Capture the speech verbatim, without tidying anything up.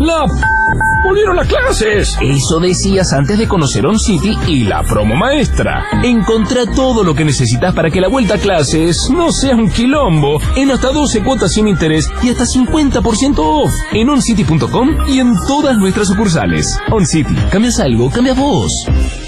¡La... volvieron las clases! Eso decías antes de conocer OnCity y la promo maestra. Encontrá todo lo que necesitas para que la vuelta a clases no sea un quilombo, en hasta doce cuotas sin interés y hasta cincuenta por ciento off en oncity punto com y en todas nuestras sucursales. OnCity, ¿cambias algo? ¡Cambias vos!